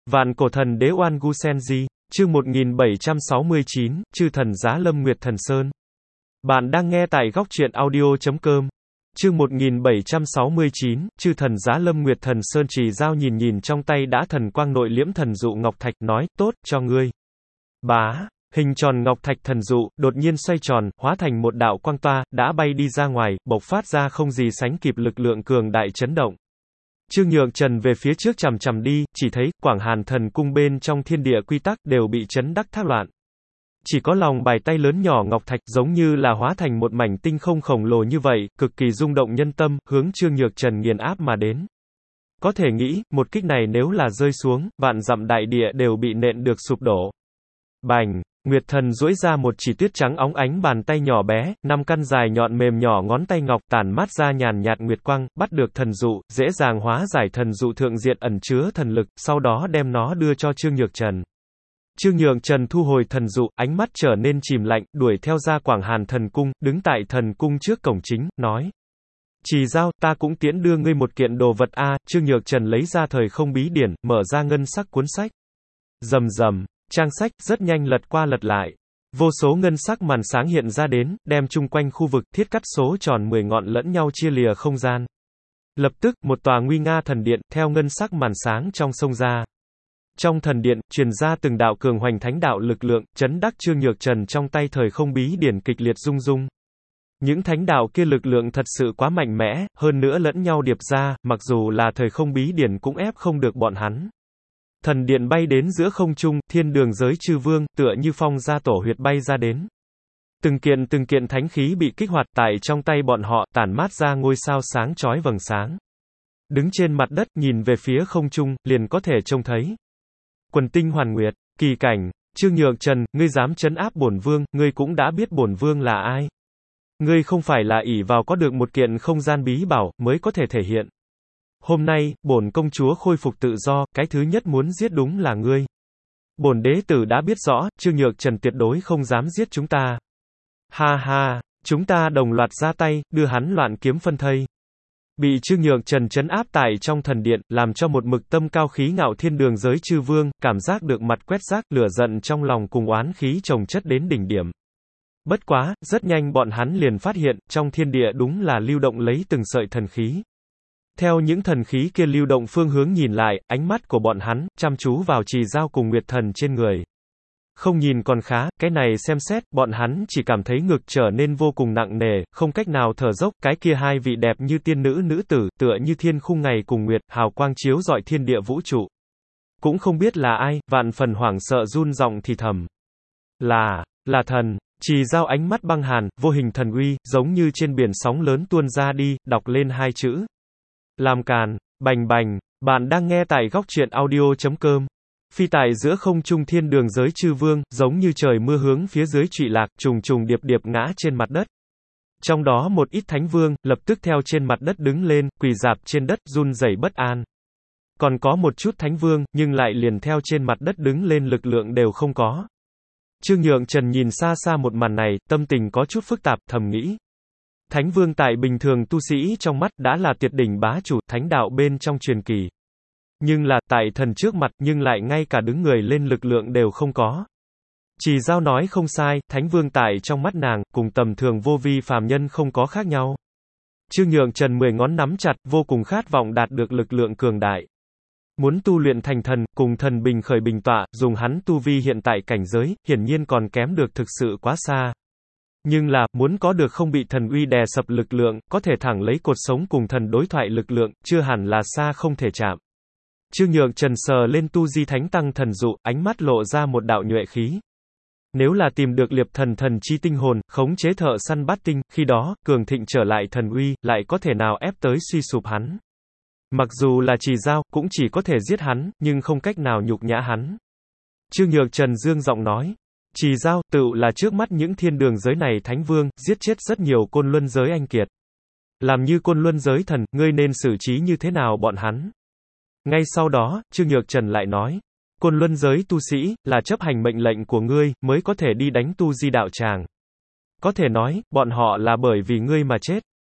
Vạn cổ thần đế Oan Gu Senji, chương 1769, chư thần giá Lâm Nguyệt Thần Sơn. Bạn đang nghe tại góc truyện audio.com. Chương 1769, chư thần giá Lâm Nguyệt Thần Sơn. Trì Dao nhìn nhìn trong tay đã thần quang nội liễm thần dụ ngọc thạch, nói, tốt, cho ngươi. Bá, hình tròn ngọc thạch thần dụ, đột nhiên xoay tròn, hóa thành một đạo quang toa, đã bay đi ra ngoài, bộc phát ra không gì sánh kịp lực lượng cường đại chấn động. Trương Nhược Trần về phía trước chằm chằm đi, chỉ thấy, Quảng Hàn thần cung bên trong thiên địa quy tắc đều bị chấn đắc thác loạn. Chỉ có lòng bài tay lớn nhỏ ngọc thạch giống như là hóa thành một mảnh tinh không khổng lồ như vậy, cực kỳ rung động nhân tâm, hướng Trương Nhược Trần nghiền áp mà đến. Có thể nghĩ, một kích này nếu là rơi xuống, vạn dặm đại địa đều bị nện được sụp đổ. Bành! Nguyệt Thần duỗi ra một chỉ tuyết trắng óng ánh bàn tay nhỏ bé, 5 căn dài nhọn mềm nhỏ ngón tay ngọc tản mát ra nhàn nhạt nguyệt quang, bắt được thần dụ, dễ dàng hóa giải thần dụ thượng diện ẩn chứa thần lực, sau đó đem nó đưa cho Trương Nhược Trần. Trương Nhược Trần thu hồi thần dụ, ánh mắt trở nên chìm lạnh, đuổi theo ra Quảng Hàn thần cung, đứng tại thần cung trước cổng chính, nói: Trì Dao, ta cũng tiễn đưa ngươi một kiện đồ vật a. Trương Nhược Trần lấy ra thời không bí điển, mở ra ngân sắc cuốn sách. Rầm rầm. Trang sách rất nhanh lật qua lật lại. Vô số ngân sắc màn sáng hiện ra đến, đem chung quanh khu vực thiết cắt số tròn 10 ngọn lẫn nhau chia lìa không gian. Lập tức, một tòa nguy nga thần điện, theo ngân sắc màn sáng trong sông ra. Trong thần điện, truyền ra từng đạo cường hoành thánh đạo lực lượng, chấn đắc Trương Nhược Trần trong tay thời không bí điển kịch liệt rung rung. Những thánh đạo kia lực lượng thật sự quá mạnh mẽ, hơn nữa lẫn nhau điệp ra, mặc dù là thời không bí điển cũng ép không được bọn hắn. Thần điện bay đến giữa không trung, thiên đường giới chư vương, tựa như phong gia tổ huyệt bay ra đến. Từng kiện thánh khí bị kích hoạt tại trong tay bọn họ, tản mát ra ngôi sao sáng chói vầng sáng. Đứng trên mặt đất, nhìn về phía không trung, liền có thể trông thấy quần tinh hoàn nguyệt, kỳ cảnh. Trương Nhược Trần, ngươi dám trấn áp bổn vương, ngươi cũng đã biết bổn vương là ai. Ngươi không phải là ỷ vào có được một kiện không gian bí bảo, mới có thể thể hiện. Hôm nay, bổn công chúa khôi phục tự do, cái thứ nhất muốn giết đúng là ngươi. Bổn đế tử đã biết rõ, Trương Nhược Trần tuyệt đối không dám giết chúng ta. Ha ha, chúng ta đồng loạt ra tay, đưa hắn loạn kiếm phân thây. Bị Trương Nhược Trần trấn áp tại trong thần điện, làm cho một mực tâm cao khí ngạo thiên đường giới chư vương, cảm giác được mặt quét rác, lửa giận trong lòng cùng oán khí chồng chất đến đỉnh điểm. Bất quá, rất nhanh bọn hắn liền phát hiện, trong thiên địa đúng là lưu động lấy từng sợi thần khí. Theo những thần khí kia lưu động phương hướng nhìn lại, ánh mắt của bọn hắn, chăm chú vào Trì Dao cùng Nguyệt Thần trên người. Không nhìn còn khá, cái này xem xét, bọn hắn chỉ cảm thấy ngực trở nên vô cùng nặng nề, không cách nào thở dốc, cái kia hai vị đẹp như tiên nữ nữ tử, tựa như thiên khung ngày cùng nguyệt, hào quang chiếu rọi thiên địa vũ trụ. Cũng không biết là ai, vạn phần hoảng sợ run giọng thì thầm. Là thần. Trì Dao ánh mắt băng hàn, vô hình thần uy, giống như trên biển sóng lớn tuôn ra đi, đọc lên hai chữ. Làm càn, bành bành, bạn đang nghe tại góc truyện audio.com. Phi tại giữa không trung thiên đường giới chư vương, giống như trời mưa hướng phía dưới trụy lạc, trùng trùng điệp điệp ngã trên mặt đất. Trong đó một ít thánh vương, lập tức theo trên mặt đất đứng lên, quỳ rạp trên đất, run rẩy bất an. Còn có một chút thánh vương, nhưng lại liền theo trên mặt đất đứng lên lực lượng đều không có. Trương Nhược Trần nhìn xa xa một màn này, tâm tình có chút phức tạp, thầm nghĩ. Thánh vương tại bình thường tu sĩ trong mắt đã là tuyệt đỉnh bá chủ, thánh đạo bên trong truyền kỳ. Nhưng là, tại thần trước mặt, nhưng lại ngay cả đứng người lên lực lượng đều không có. Trì Dao nói không sai, thánh vương tại trong mắt nàng, cùng tầm thường vô vi phàm nhân không có khác nhau. Trương Nhược Trần 10 ngón nắm chặt, vô cùng khát vọng đạt được lực lượng cường đại. Muốn tu luyện thành thần, cùng thần bình khởi bình tọa, dùng hắn tu vi hiện tại cảnh giới, hiển nhiên còn kém được thực sự quá xa. Nhưng là, muốn có được không bị thần uy đè sập lực lượng, có thể thẳng lấy cột sống cùng thần đối thoại lực lượng, chưa hẳn là xa không thể chạm. Trương Nhược Trần sờ lên tu di thánh tăng thần dụ, ánh mắt lộ ra một đạo nhuệ khí. Nếu là tìm được liệp thần thần chi tinh hồn, khống chế thợ săn bát tinh, khi đó, cường thịnh trở lại thần uy, lại có thể nào ép tới suy sụp hắn. Mặc dù là Trì Dao, cũng chỉ có thể giết hắn, nhưng không cách nào nhục nhã hắn. Trương Nhược Trần dương giọng nói. Trì Dao, tựu là trước mắt những thiên đường giới này thánh vương, giết chết rất nhiều côn luân giới anh kiệt. Làm như côn luân giới thần, ngươi nên xử trí như thế nào bọn hắn? Ngay sau đó, Trương Nhược Trần lại nói. Côn luân giới tu sĩ, là chấp hành mệnh lệnh của ngươi, mới có thể đi đánh tu di đạo tràng. Có thể nói, bọn họ là bởi vì ngươi mà chết.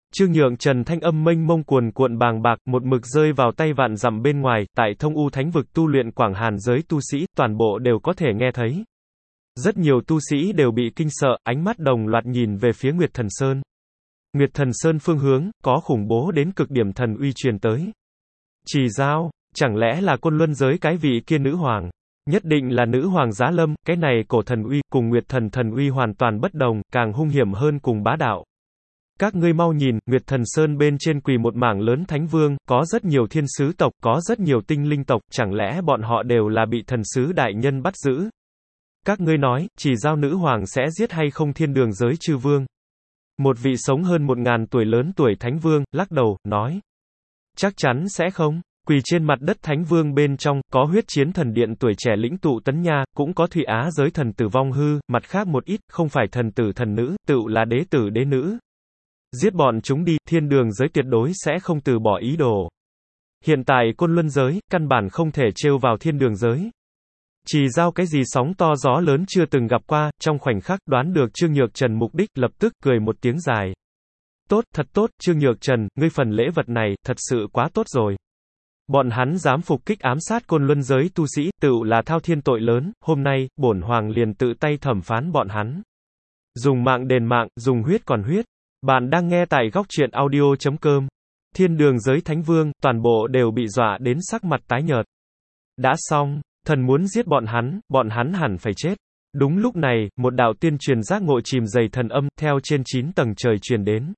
Trương Nhượng Trần thanh âm mênh mông cuồn cuộn bàng bạc, một mực rơi vào tay vạn dặm bên ngoài, tại Thông U Thánh vực tu luyện Quảng Hàn giới tu sĩ, toàn bộ đều có thể nghe thấy. Rất nhiều tu sĩ đều bị kinh sợ, ánh mắt đồng loạt nhìn về phía Nguyệt Thần Sơn. Nguyệt Thần Sơn phương hướng, có khủng bố đến cực điểm thần uy truyền tới. Trì Giao, chẳng lẽ là Côn Luân giới cái vị kia nữ hoàng? Nhất định là nữ hoàng Giá Lâm, cái này cổ thần uy, cùng Nguyệt Thần thần uy hoàn toàn bất đồng, càng hung hiểm hơn cùng bá đạo. Các ngươi mau nhìn, Nguyệt Thần Sơn bên trên quỳ một mảng lớn thánh vương, có rất nhiều thiên sứ tộc, có rất nhiều tinh linh tộc, chẳng lẽ bọn họ đều là bị thần sứ đại nhân bắt giữ? Các ngươi nói, Trì Giao nữ hoàng sẽ giết hay không thiên đường giới chư vương? Một vị sống hơn 1000 tuổi lớn tuổi thánh vương, lắc đầu, nói. Chắc chắn sẽ không. Quỳ trên mặt đất thánh vương bên trong, có huyết chiến thần điện tuổi trẻ lĩnh tụ Tấn Nha, cũng có Thụy Á giới thần tử Vong Hư, mặt khác một ít, không phải thần tử thần nữ, tựu là đế tử đế nữ. Giết bọn chúng đi, thiên đường giới tuyệt đối sẽ không từ bỏ ý đồ. Hiện tại Côn Luân giới, căn bản không thể trêu vào thiên đường giới. Trì Giao cái gì sóng to gió lớn chưa từng gặp qua, trong khoảnh khắc đoán được Trương Nhược Trần mục đích, lập tức cười một tiếng dài. Tốt, thật tốt, Trương Nhược Trần, ngươi phần lễ vật này, thật sự quá tốt rồi. Bọn hắn dám phục kích ám sát Côn Luân giới tu sĩ, tựu là thao thiên tội lớn, hôm nay, bổn hoàng liền tự tay thẩm phán bọn hắn. Dùng mạng đền mạng, dùng huyết còn huyết. Bạn đang nghe tại góc truyện audio.com. Thiên đường giới thánh vương, toàn bộ đều bị dọa đến sắc mặt tái nhợt. Đã xong, thần muốn giết bọn hắn hẳn phải chết. Đúng lúc này, một đạo tiên truyền giác ngộ chìm dày thần âm, theo trên 9 tầng trời truyền đến.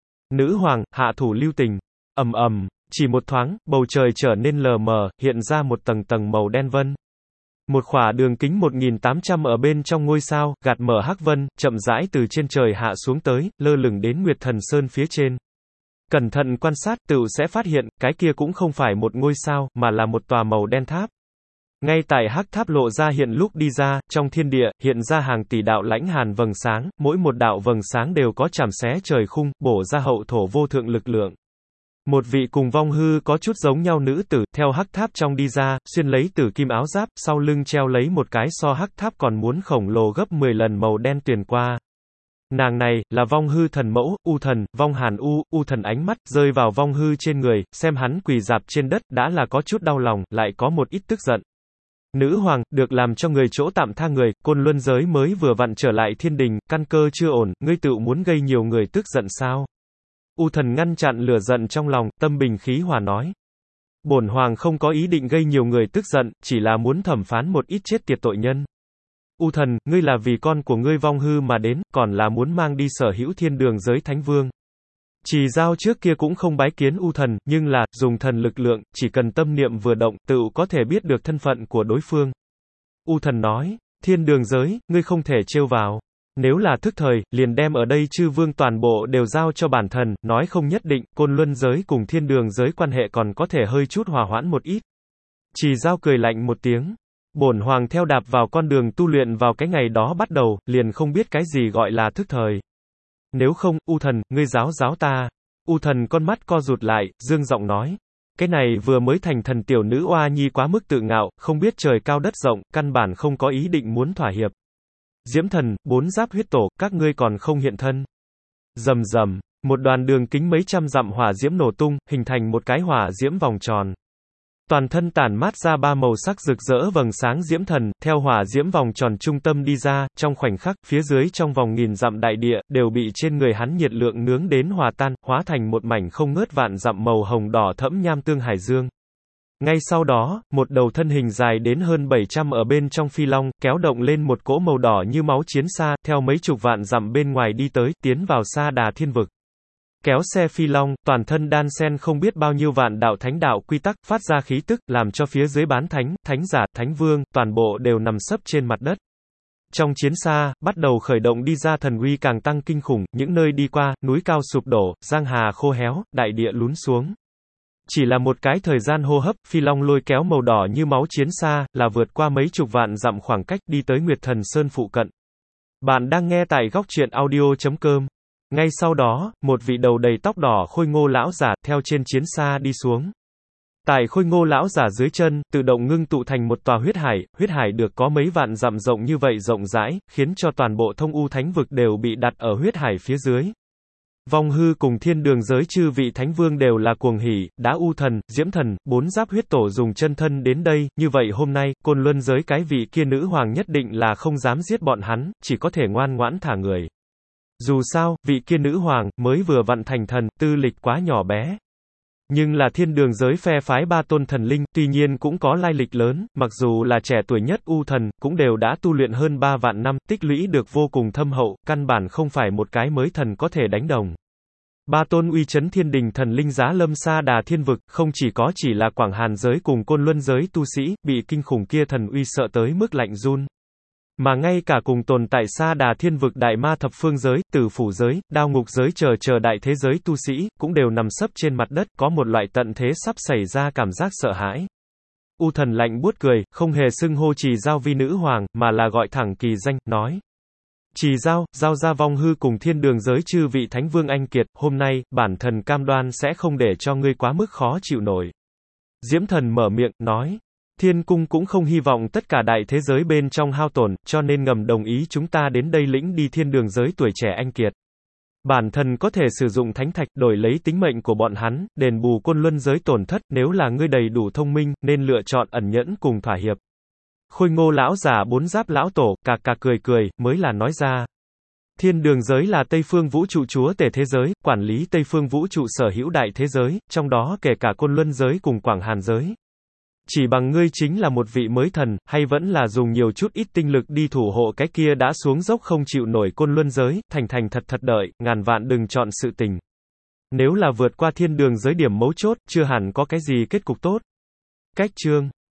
Nữ hoàng, hạ thủ lưu tình. Ầm ầm, chỉ một thoáng, bầu trời trở nên lờ mờ, hiện ra một tầng tầng màu đen vân. Một khỏa đường kính 1800 ở bên trong ngôi sao, gạt mở hắc vân, chậm rãi từ trên trời hạ xuống tới, lơ lửng đến Nguyệt Thần Sơn phía trên. Cẩn thận quan sát, tựu sẽ phát hiện, cái kia cũng không phải một ngôi sao, mà là một tòa màu đen tháp. Ngay tại hắc tháp lộ ra hiện lúc đi ra, trong thiên địa, hiện ra hàng tỷ đạo lãnh hàn vầng sáng, mỗi một đạo vầng sáng đều có chảm xé trời khung, bổ ra hậu thổ vô thượng lực lượng. Một vị cùng Vong Hư có chút giống nhau nữ tử, theo hắc tháp trong đi ra, xuyên lấy tử kim áo giáp, sau lưng treo lấy một cái so hắc tháp còn muốn khổng lồ gấp 10 lần màu đen tuyền qua. Nàng này, là Vong Hư thần mẫu, U thần, Vong Hàn U thần ánh mắt, rơi vào Vong Hư trên người, xem hắn quỳ rạp trên đất, đã là có chút đau lòng, lại có một ít tức giận. Nữ hoàng, được làm cho người chỗ tạm tha người, Côn Luân giới mới vừa vặn trở lại thiên đình, căn cơ chưa ổn, ngươi tự muốn gây nhiều người tức giận sao? U thần ngăn chặn lửa giận trong lòng, tâm bình khí hòa nói. Bổn hoàng không có ý định gây nhiều người tức giận, chỉ là muốn thẩm phán một ít chết tiệt tội nhân. U thần, ngươi là vì con của ngươi Vong Hư mà đến, còn là muốn mang đi sở hữu thiên đường giới thánh vương. Trì Giao trước kia cũng không bái kiến U thần, nhưng là, dùng thần lực lượng, chỉ cần tâm niệm vừa động, tự có thể biết được thân phận của đối phương. U thần nói, thiên đường giới, ngươi không thể trêu vào. Nếu là thức thời, liền đem ở đây chư vương toàn bộ đều giao cho bản thần, nói không nhất định, Côn Luân giới cùng thiên đường giới quan hệ còn có thể hơi chút hòa hoãn một ít. Trì Giao cười lạnh một tiếng. Bổn hoàng theo đạp vào con đường tu luyện vào cái ngày đó bắt đầu, liền không biết cái gì gọi là thức thời. Nếu không, U thần, ngươi giáo ta. U thần con mắt co rụt lại, dương giọng nói. Cái này vừa mới thành thần tiểu nữ oa nhi quá mức tự ngạo, không biết trời cao đất rộng, căn bản không có ý định muốn thỏa hiệp. Diễm thần, 4 giáp huyết tổ, các ngươi còn không hiện thân. Rầm rầm, một đoàn đường kính mấy trăm dặm hỏa diễm nổ tung, hình thành một cái hỏa diễm vòng tròn. Toàn thân tản mát ra 3 màu sắc rực rỡ vầng sáng diễm thần, theo hỏa diễm vòng tròn trung tâm đi ra, trong khoảnh khắc, phía dưới trong vòng nghìn dặm đại địa, đều bị trên người hắn nhiệt lượng nướng đến hòa tan, hóa thành một mảnh không ngớt vạn dặm màu hồng đỏ thẫm nham tương hải dương. Ngay sau đó, một đầu thân hình dài đến hơn 700 ở bên trong phi long, kéo động lên một cỗ màu đỏ như máu chiến xa, theo mấy chục vạn dặm bên ngoài đi tới, tiến vào Sa Đà thiên vực. Kéo xe phi long, toàn thân đan sen không biết bao nhiêu vạn đạo thánh đạo quy tắc, phát ra khí tức, làm cho phía dưới bán thánh, thánh giả, thánh vương, toàn bộ đều nằm sấp trên mặt đất. Trong chiến xa, bắt đầu khởi động đi ra thần uy càng tăng kinh khủng, những nơi đi qua, núi cao sụp đổ, giang hà khô héo, đại địa lún xuống. Chỉ là một cái thời gian hô hấp, phi long lôi kéo màu đỏ như máu chiến xa, là vượt qua mấy chục vạn dặm khoảng cách đi tới Nguyệt Thần Sơn phụ cận. Bạn đang nghe tại góc truyện audio.com. Ngay sau đó, một vị đầu đầy tóc đỏ khôi ngô lão giả, theo trên chiến xa đi xuống. Tại khôi ngô lão giả dưới chân, tự động ngưng tụ thành một tòa huyết hải được có mấy vạn dặm rộng như vậy rộng rãi, khiến cho toàn bộ Thông U Thánh vực đều bị đặt ở huyết hải phía dưới. Vong hư cùng thiên đường giới chư vị thánh vương đều là cuồng hỉ, đã U thần, Diễm thần, 4 giáp huyết tổ dùng chân thân đến đây, như vậy hôm nay, Côn Luân giới cái vị kia nữ hoàng nhất định là không dám giết bọn hắn, chỉ có thể ngoan ngoãn thả người. Dù sao, vị kia nữ hoàng, mới vừa vặn thành thần, tư lịch quá nhỏ bé. Nhưng là thiên đường giới phe phái 3 tôn thần linh, tuy nhiên cũng có lai lịch lớn, mặc dù là trẻ tuổi nhất U thần, cũng đều đã tu luyện hơn 3 vạn năm, tích lũy được vô cùng thâm hậu, căn bản không phải một cái mới thần có thể đánh đồng. 3 tôn uy chấn thiên đình thần linh giá lâm sa đà thiên vực, không chỉ là Quảng Hàn giới cùng Côn Luân giới tu sĩ, bị kinh khủng kia thần uy sợ tới mức lạnh run. Mà ngay cả cùng tồn tại Sa Đà Thiên vực Đại Ma Thập Phương giới, Tử Phủ giới, Đao Ngục giới chờ đại thế giới tu sĩ, cũng đều nằm sấp trên mặt đất, có một loại tận thế sắp xảy ra cảm giác sợ hãi. U thần lạnh buốt cười, không hề xưng hô Trì Giao vi nữ hoàng, mà là gọi thẳng kỳ danh, nói. Trì Giao, giao ra vong hư cùng thiên đường giới chư vị thánh vương anh kiệt, hôm nay, bản thần cam đoan sẽ không để cho ngươi quá mức khó chịu nổi. Diễm thần mở miệng, nói. Thiên cung cũng không hy vọng tất cả đại thế giới bên trong hao tổn, cho nên ngầm đồng ý chúng ta đến đây lĩnh đi thiên đường giới tuổi trẻ anh kiệt. Bản thân có thể sử dụng thánh thạch đổi lấy tính mệnh của bọn hắn, đền bù Côn Luân giới tổn thất, nếu là ngươi đầy đủ thông minh, nên lựa chọn ẩn nhẫn cùng thỏa hiệp. Khôi Ngô lão giả 4 giáp lão tổ, cà cười, mới là nói ra. Thiên đường giới là Tây phương vũ trụ chúa tể thế giới, quản lý Tây phương vũ trụ sở hữu đại thế giới, trong đó kể cả Côn Luân giới cùng Quảng Hàn giới. Chỉ bằng ngươi chính là một vị mới thần, hay vẫn là dùng nhiều chút ít tinh lực đi thủ hộ cái kia đã xuống dốc không chịu nổi Côn Luân giới, thành thật đợi, ngàn vạn đừng chọn sự tình. Nếu là vượt qua thiên đường giới điểm mấu chốt, chưa hẳn có cái gì kết cục tốt. Cách chương